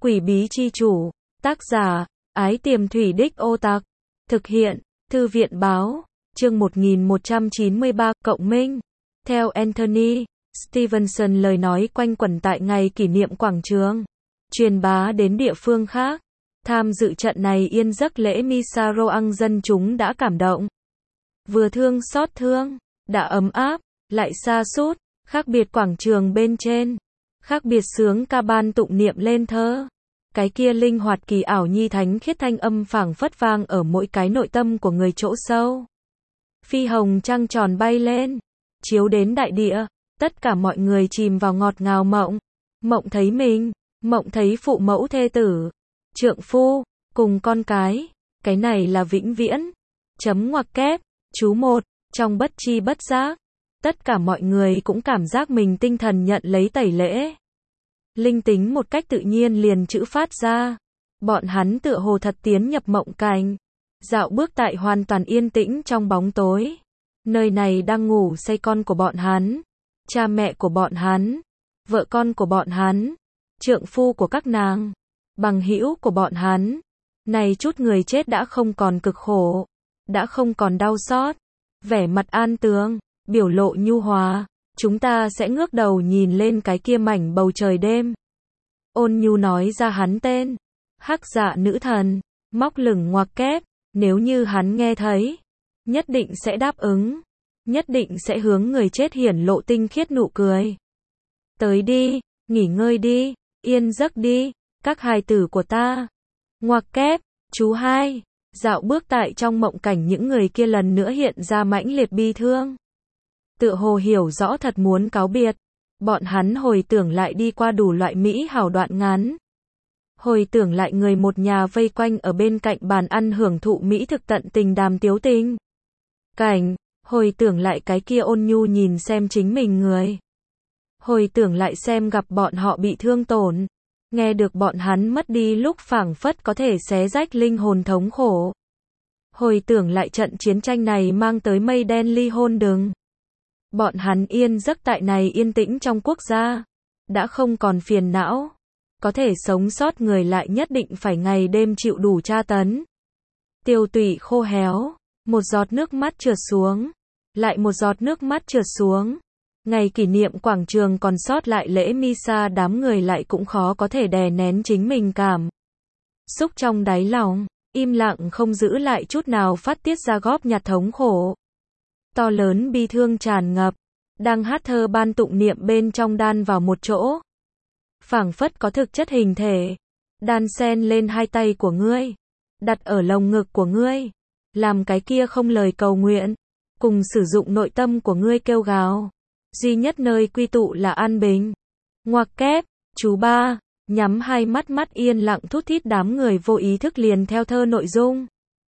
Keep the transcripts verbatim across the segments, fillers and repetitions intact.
Quỷ bí chi chủ, tác giả, Ái Tiềm Thủy Đích Ô Tặc, thực hiện, Thư viện báo, chương một nghìn một trăm chín mươi ba, Cộng minh. Theo Anthony Stevenson, lời nói quanh quẩn tại ngày kỷ niệm quảng trường, truyền bá đến địa phương khác. Tham dự trận này yên giấc lễ Misa Roang, dân chúng đã cảm động, vừa thương xót thương, đã ấm áp, lại sa sút, khác biệt quảng trường bên trên, khác biệt sướng ca ban tụng niệm lên thơ. Cái kia linh hoạt kỳ ảo nhi thánh khiết thanh âm phảng phất vang ở mỗi cái nội tâm của người chỗ sâu. Phi hồng trăng tròn bay lên, chiếu đến đại địa, tất cả mọi người chìm vào ngọt ngào mộng. Mộng thấy mình, mộng thấy phụ mẫu thê tử, trượng phu, cùng con cái, cái này là vĩnh viễn. Chấm ngoặc kép, chú một, trong bất chi bất giác, tất cả mọi người cũng cảm giác mình tinh thần nhận lấy tẩy lễ. Linh tính một cách tự nhiên liền chữ phát ra. Bọn hắn tựa hồ thật tiến nhập mộng cảnh, dạo bước tại hoàn toàn yên tĩnh trong bóng tối. Nơi này đang ngủ say con của bọn hắn, cha mẹ của bọn hắn, vợ con của bọn hắn, trượng phu của các nàng, bằng hữu của bọn hắn. Này chút người chết đã không còn cực khổ, đã không còn đau xót, vẻ mặt an tường, biểu lộ nhu hòa. Chúng ta sẽ ngước đầu nhìn lên cái kia mảnh bầu trời đêm. Ôn nhu nói ra hắn tên, Hắc Dạ nữ thần, móc lửng ngoặc kép, nếu như hắn nghe thấy, nhất định sẽ đáp ứng, nhất định sẽ hướng người chết hiển lộ tinh khiết nụ cười. Tới đi, nghỉ ngơi đi, yên giấc đi, các hài tử của ta. Ngoặc kép, chú hai, dạo bước tại trong mộng cảnh những người kia lần nữa hiện ra mãnh liệt bi thương. Tựa hồ hiểu rõ thật muốn cáo biệt. Bọn hắn hồi tưởng lại đi qua đủ loại mỹ hảo đoạn ngắn. Hồi tưởng lại người một nhà vây quanh ở bên cạnh bàn ăn hưởng thụ mỹ thực tận tình đàm tiếu tình cảnh. Hồi tưởng lại cái kia ôn nhu nhìn xem chính mình người. Hồi tưởng lại xem gặp bọn họ bị thương tổn. Nghe được bọn hắn mất đi lúc phảng phất có thể xé rách linh hồn thống khổ. Hồi tưởng lại trận chiến tranh này mang tới mây đen ly hôn đừng. Bọn hắn yên giấc tại này yên tĩnh trong quốc gia, đã không còn phiền não. Có thể sống sót người lại nhất định phải ngày đêm chịu đủ tra tấn. Tiêu tụy khô héo, một giọt nước mắt trượt xuống, lại một giọt nước mắt trượt xuống. Ngày kỷ niệm quảng trường còn sót lại lễ Misa, đám người lại cũng khó có thể đè nén chính mình cảm xúc trong đáy lòng, im lặng không giữ lại chút nào phát tiết ra góp nhặt thống khổ. To lớn bi thương tràn ngập, đang hát thơ ban tụng niệm bên trong đan vào một chỗ. Phảng phất có thực chất hình thể, đan xen lên hai tay của ngươi, đặt ở lồng ngực của ngươi, làm cái kia không lời cầu nguyện, cùng sử dụng nội tâm của ngươi kêu gào. Duy nhất nơi quy tụ là an bình. Ngoặc kép, chú ba, nhắm hai mắt mắt yên lặng thút thít, đám người vô ý thức liền theo thơ nội dung,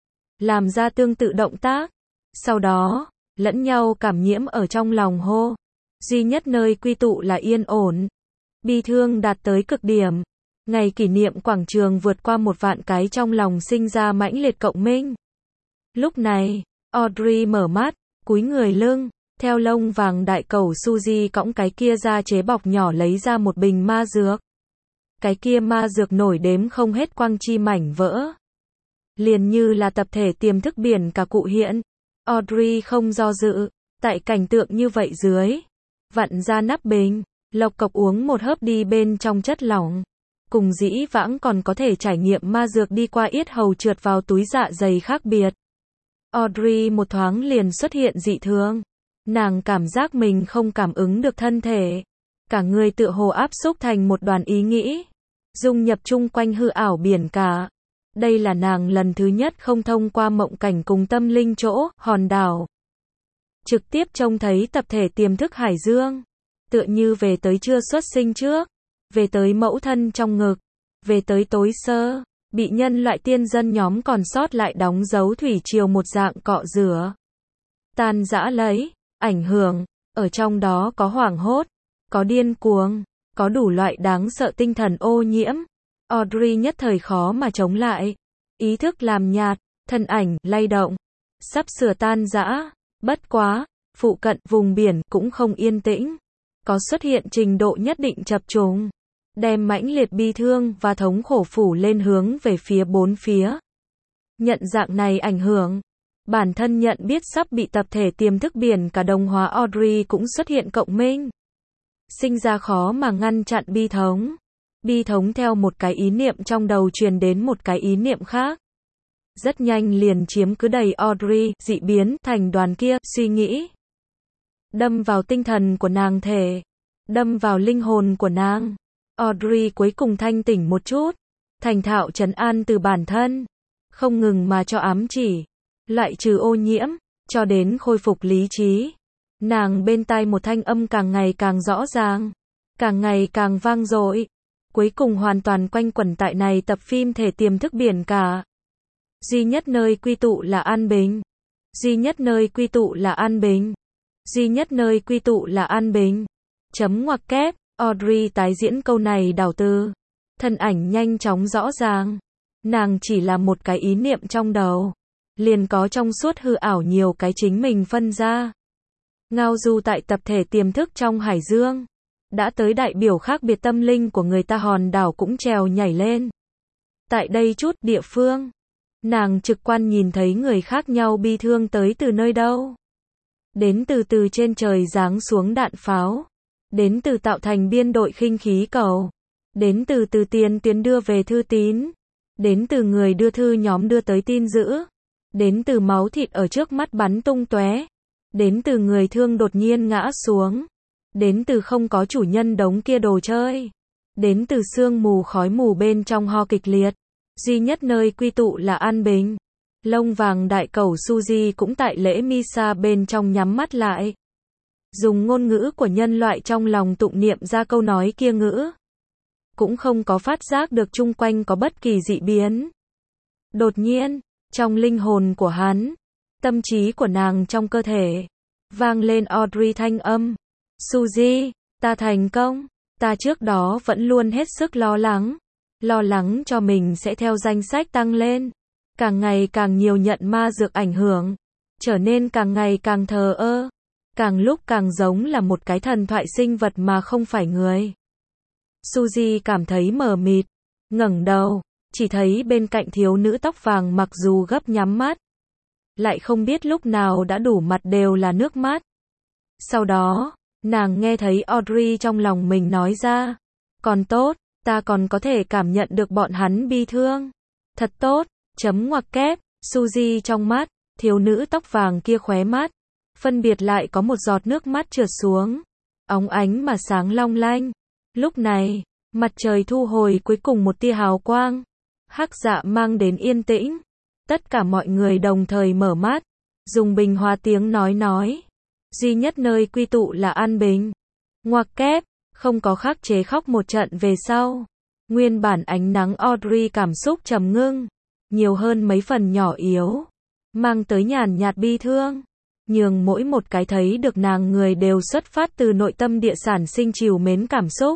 làm ra tương tự động tác. Sau đó, lẫn nhau cảm nhiễm ở trong lòng hô. Duy nhất nơi quy tụ là yên ổn. Bi thương đạt tới cực điểm. Ngày kỷ niệm quảng trường vượt qua một vạn cái trong lòng sinh ra mãnh liệt cộng minh. Lúc này, Audrey mở mắt, cúi người lưng, theo lông vàng đại cầu Suzy cõng cái kia ra chế bọc nhỏ lấy ra một bình ma dược. Cái kia ma dược nổi đếm không hết quang chi mảnh vỡ. Liền như là tập thể tiềm thức biển cả cụ hiện. Audrey không do dự, tại cảnh tượng như vậy dưới, vặn ra nắp bình, lộc cộc uống một hớp đi bên trong chất lỏng. Cùng dĩ vãng còn có thể trải nghiệm ma dược đi qua yết hầu trượt vào túi dạ dày khác biệt. Audrey một thoáng liền xuất hiện dị thường. Nàng cảm giác mình không cảm ứng được thân thể. Cả người tựa hồ áp xúc thành một đoàn ý nghĩ, dung nhập chung quanh hư ảo biển cả. Đây là nàng lần thứ nhất không thông qua mộng cảnh cùng tâm linh chỗ, hòn đảo. Trực tiếp trông thấy tập thể tiềm thức hải dương. Tựa như về tới chưa xuất sinh trước. Về tới mẫu thân trong ngực. Về tới tối sơ. Bị nhân loại tiên dân nhóm còn sót lại đóng dấu thủy triều một dạng cọ rửa. Tan rã lấy, ảnh hưởng. Ở trong đó có hoảng hốt. Có điên cuồng. Có đủ loại đáng sợ tinh thần ô nhiễm. Audrey nhất thời khó mà chống lại. Ý thức làm nhạt, thân ảnh lay động, sắp sửa tan rã. Bất quá, phụ cận vùng biển cũng không yên tĩnh, có xuất hiện trình độ nhất định chập trùng. đem mãnh liệt bi thương và thống khổ phủ lên hướng về phía bốn phía. Nhận dạng này ảnh hưởng, bản thân nhận biết sắp bị tập thể tiềm thức biển cả đồng hóa Audrey cũng xuất hiện cộng minh. Sinh ra khó mà ngăn chặn bi thống. Bi thống theo một cái ý niệm trong đầu truyền đến một cái ý niệm khác. Rất nhanh liền chiếm cứ đầy Audrey, dị biến thành đoàn kia, suy nghĩ. Đâm vào tinh thần của nàng thể. Đâm vào linh hồn của nàng. Audrey cuối cùng thanh tỉnh một chút. Thành thạo trấn an từ bản thân. Không ngừng mà cho ám chỉ. Loại trừ ô nhiễm, cho đến khôi phục lý trí. Nàng bên tai một thanh âm càng ngày càng rõ ràng. Càng ngày càng vang dội. Cuối cùng hoàn toàn quanh quẩn tại này tập phim thể tiềm thức biển cả. Duy nhất nơi quy tụ là an bình. Duy nhất nơi quy tụ là an bình. Duy nhất nơi quy tụ là an bình. Chấm ngoặc kép, Audrey tái diễn câu này đảo từ. Thân ảnh nhanh chóng rõ ràng. Nàng chỉ là một cái ý niệm trong đầu. Liền có trong suốt hư ảo nhiều cái chính mình phân ra. Ngao du tại tập thể tiềm thức trong hải dương. Đã tới đại biểu khác biệt tâm linh của người ta hòn đảo cũng trèo nhảy lên. Tại đây chút địa phương. Nàng trực quan nhìn thấy người khác nhau bi thương tới từ nơi đâu. Đến từ từ trên trời giáng xuống đạn pháo. Đến từ tạo thành biên đội khinh khí cầu. Đến từ từ tiền tuyến đưa về thư tín. Đến từ người đưa thư nhóm đưa tới tin dữ. Đến từ máu thịt ở trước mắt bắn tung tóe. Đến từ người thương đột nhiên ngã xuống. Đến từ không có chủ nhân đống kia đồ chơi. Đến từ sương mù khói mù bên trong ho kịch liệt. Duy nhất nơi quy tụ là an bình. Lông vàng đại cẩu Suzy cũng tại lễ Misa bên trong nhắm mắt lại. Dùng ngôn ngữ của nhân loại trong lòng tụng niệm ra câu nói kia ngữ. Cũng không có phát giác được chung quanh có bất kỳ dị biến. Đột nhiên, trong linh hồn của hắn, tâm trí của nàng trong cơ thể, vang lên Audrey thanh âm. Suzy, ta thành công. Ta trước đó vẫn luôn hết sức lo lắng. Lo lắng cho mình sẽ theo danh sách tăng lên. Càng ngày càng nhiều nhận ma dược ảnh hưởng. Trở nên càng ngày càng thờ ơ. Càng lúc càng giống là một cái thần thoại sinh vật mà không phải người. Suzy cảm thấy mờ mịt. Ngẩng đầu. Chỉ thấy bên cạnh thiếu nữ tóc vàng mặc dù gấp nhắm mắt. Lại không biết lúc nào đã đủ mặt đều là nước mắt. Sau đó, nàng nghe thấy Audrey trong lòng mình nói ra. Còn tốt, ta còn có thể cảm nhận được bọn hắn bi thương. Thật tốt, chấm ngoặc kép, Suzy trong mắt, thiếu nữ tóc vàng kia khóe mắt. Phân biệt lại có một giọt nước mắt trượt xuống. Óng ánh mà sáng long lanh. Lúc này, mặt trời thu hồi cuối cùng một tia hào quang. Hắc dạ mang đến yên tĩnh. Tất cả mọi người đồng thời mở mắt. Dùng bình hòa tiếng nói nói. Duy nhất nơi quy tụ là an bình. Ngoặc kép, không có khắc chế khóc một trận về sau. Nguyên bản ánh nắng Audrey cảm xúc trầm ngưng. Nhiều hơn mấy phần nhỏ yếu. Mang tới nhàn nhạt bi thương. Nhường mỗi một cái thấy được nàng người đều xuất phát từ nội tâm địa sản sinh trìu mến cảm xúc.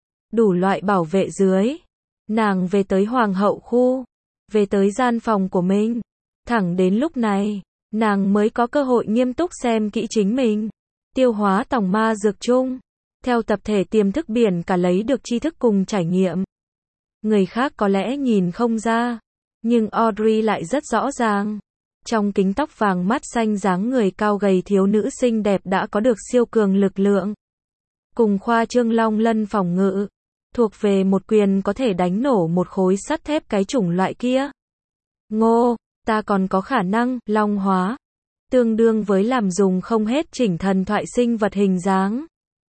Đủ loại bảo vệ dưới. Nàng về tới hoàng hậu khu. Về tới gian phòng của mình. Thẳng đến lúc này, nàng mới có cơ hội nghiêm túc xem kỹ chính mình. Tiêu hóa tòng ma dược chung. Theo tập thể tiềm thức biển cả lấy được tri thức cùng trải nghiệm. Người khác có lẽ nhìn không ra. Nhưng Audrey lại rất rõ ràng. Trong kính tóc vàng mắt xanh dáng người cao gầy thiếu nữ xinh đẹp đã có được siêu cường lực lượng. Cùng khoa trương long lân phòng ngự. Thuộc về một quyền có thể đánh nổ một khối sắt thép cái chủng loại kia. Ngô, ta còn có khả năng, long hóa. Tương đương với làm dùng không hết chỉnh thần thoại sinh vật hình dáng.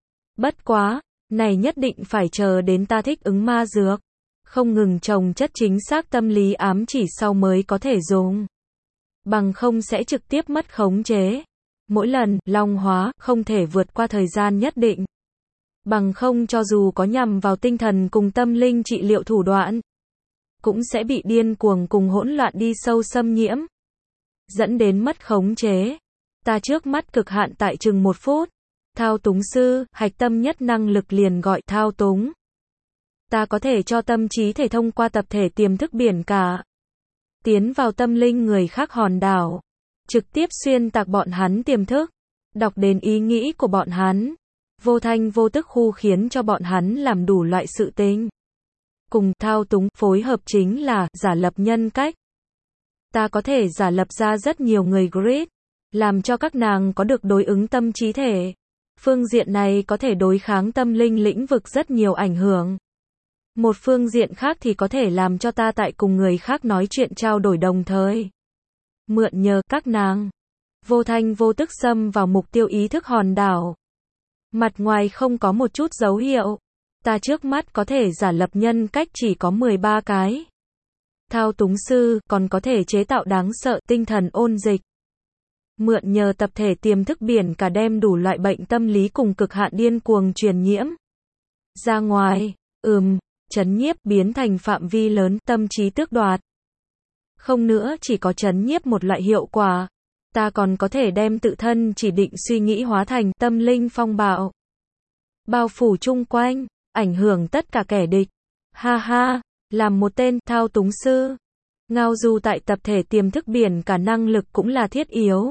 Bất quá, này nhất định phải chờ đến ta thích ứng ma dược. Không ngừng trồng chất chính xác tâm lý ám chỉ sau mới có thể dùng. Bằng không sẽ trực tiếp mất khống chế. Mỗi lần, long hóa, không thể vượt qua thời gian nhất định. Bằng không cho dù có nhằm vào tinh thần cùng tâm linh trị liệu thủ đoạn. Cũng sẽ bị điên cuồng cùng hỗn loạn đi sâu xâm nhiễm. Dẫn đến mất khống chế. Ta trước mắt cực hạn tại chừng một phút. Thao túng sư, hạch tâm nhất năng lực liền gọi thao túng. Ta có thể cho tâm trí thể thông qua tập thể tiềm thức biển cả. Tiến vào tâm linh người khác hòn đảo. Trực tiếp xuyên tạc bọn hắn tiềm thức. Đọc đến ý nghĩ của bọn hắn. vô thanh vô tức khu khiến cho bọn hắn làm đủ loại sự tình. Cùng thao túng, phối hợp chính là giả lập nhân cách. Ta có thể giả lập ra rất nhiều người grid, làm cho các nàng có được đối ứng tâm trí thể. Phương diện này có thể đối kháng tâm linh lĩnh vực rất nhiều ảnh hưởng. Một phương diện khác thì có thể làm cho ta tại cùng người khác nói chuyện trao đổi đồng thời. Mượn nhờ các nàng, vô thanh vô tức xâm vào mục tiêu ý thức hòn đảo. Mặt ngoài không có một chút dấu hiệu. Ta trước mắt có thể giả lập nhân cách chỉ có mười ba cái. Thao túng sư còn có thể chế tạo đáng sợ tinh thần ôn dịch. Mượn nhờ tập thể tiềm thức biển cả đem đủ loại bệnh tâm lý cùng cực hạn điên cuồng truyền nhiễm ra ngoài, ừm, chấn nhiếp biến thành phạm vi lớn tâm trí tước đoạt. Không nữa chỉ có chấn nhiếp một loại hiệu quả, ta còn có thể đem tự thân chỉ định suy nghĩ hóa thành tâm linh phong bạo. Bao phủ chung quanh, ảnh hưởng tất cả kẻ địch. Ha ha, làm một tên thao túng sư. Ngao du tại tập thể tiềm thức biển cả năng lực cũng là thiết yếu.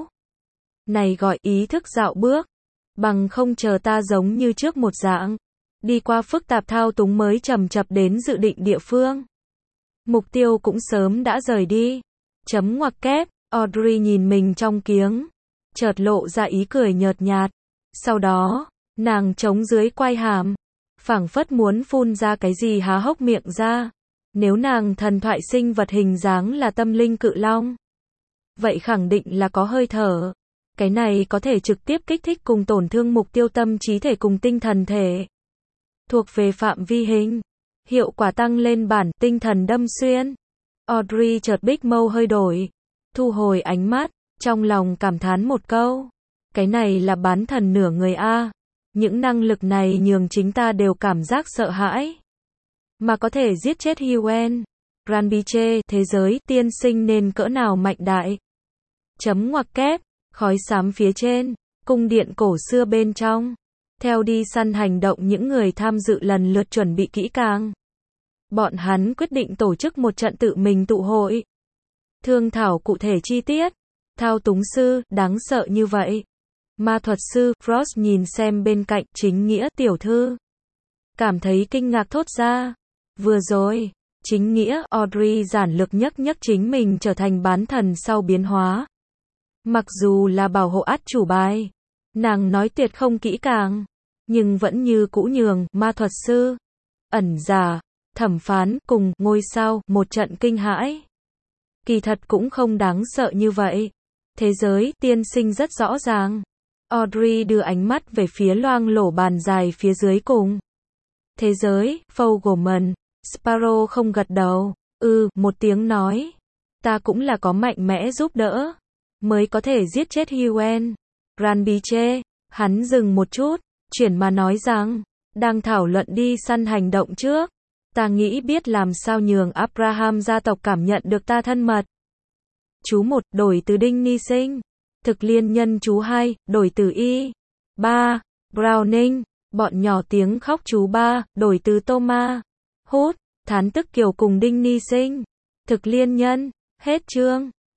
Này gọi ý thức dạo bước. Bằng không chờ ta giống như trước một dạng. Đi qua phức tạp thao túng mới chậm chập đến dự định địa phương. Mục tiêu cũng sớm đã rời đi. Chấm ngoặc kép, Audrey nhìn mình trong kiếng. Chợt lộ ra ý cười nhợt nhạt. Sau đó, nàng chống dưới quai hàm. Phảng phất muốn phun ra cái gì há hốc miệng ra. Nếu nàng thần thoại sinh vật hình dáng là tâm linh cự long, vậy khẳng định là có hơi thở. Cái này có thể trực tiếp kích thích cùng tổn thương mục tiêu tâm trí thể cùng tinh thần thể. Thuộc về phạm vi hình. Hiệu quả tăng lên bản tinh thần đâm xuyên. Audrey chợt bích mâu hơi đổi. Thu hồi ánh mắt, trong lòng cảm thán một câu. Cái này là bán thần nửa người A. Những năng lực này nhường chính ta đều cảm giác sợ hãi. Mà có thể giết chết Huen. Ranbiche, thế giới tiên sinh nên cỡ nào mạnh đại. Chấm ngoặc kép, khói xám phía trên, cung điện cổ xưa bên trong. Theo đi săn hành động những người tham dự lần lượt chuẩn bị kỹ càng. Bọn hắn quyết định tổ chức một trận tự mình tụ hội. Thương thảo cụ thể chi tiết. Thao túng sư, đáng sợ như vậy. Ma thuật sư, Frost nhìn xem bên cạnh, chính nghĩa tiểu thư. Cảm thấy kinh ngạc thốt ra. Vừa rồi, chính nghĩa, Audrey giản lược nhắc nhắc chính mình trở thành bán thần sau biến hóa. Mặc dù là bảo hộ át chủ bài, nàng nói tuyệt không kỹ càng, nhưng vẫn như cũ nhường, ma thuật sư, ẩn giả, thẩm phán, cùng, ngôi sao, một trận kinh hãi. Kỳ thật cũng không đáng sợ như vậy. Thế giới, tiên sinh rất rõ ràng. Audrey đưa ánh mắt về phía loang lổ bàn dài phía dưới cùng. Thế giới, Fogelman, Sparrow không gật đầu. Ừ, một tiếng nói. Ta cũng là có mạnh mẽ giúp đỡ. Mới có thể giết chết Huen. Ranbiche, hắn dừng một chút, chuyển mà nói rằng, đang thảo luận đi săn hành động trước. Ta nghĩ biết làm sao nhường Abraham gia tộc cảm nhận được ta thân mật. Chú một, đổi từ Đinh Ni Sinh. Thực liên nhân chú hai, đổi từ Y. ba. Browning, bọn nhỏ tiếng khóc chú ba, đổi từ Thomas. Hút, thán tức kiểu cùng Đinh Ni Sinh. Thực liên nhân, hết chương.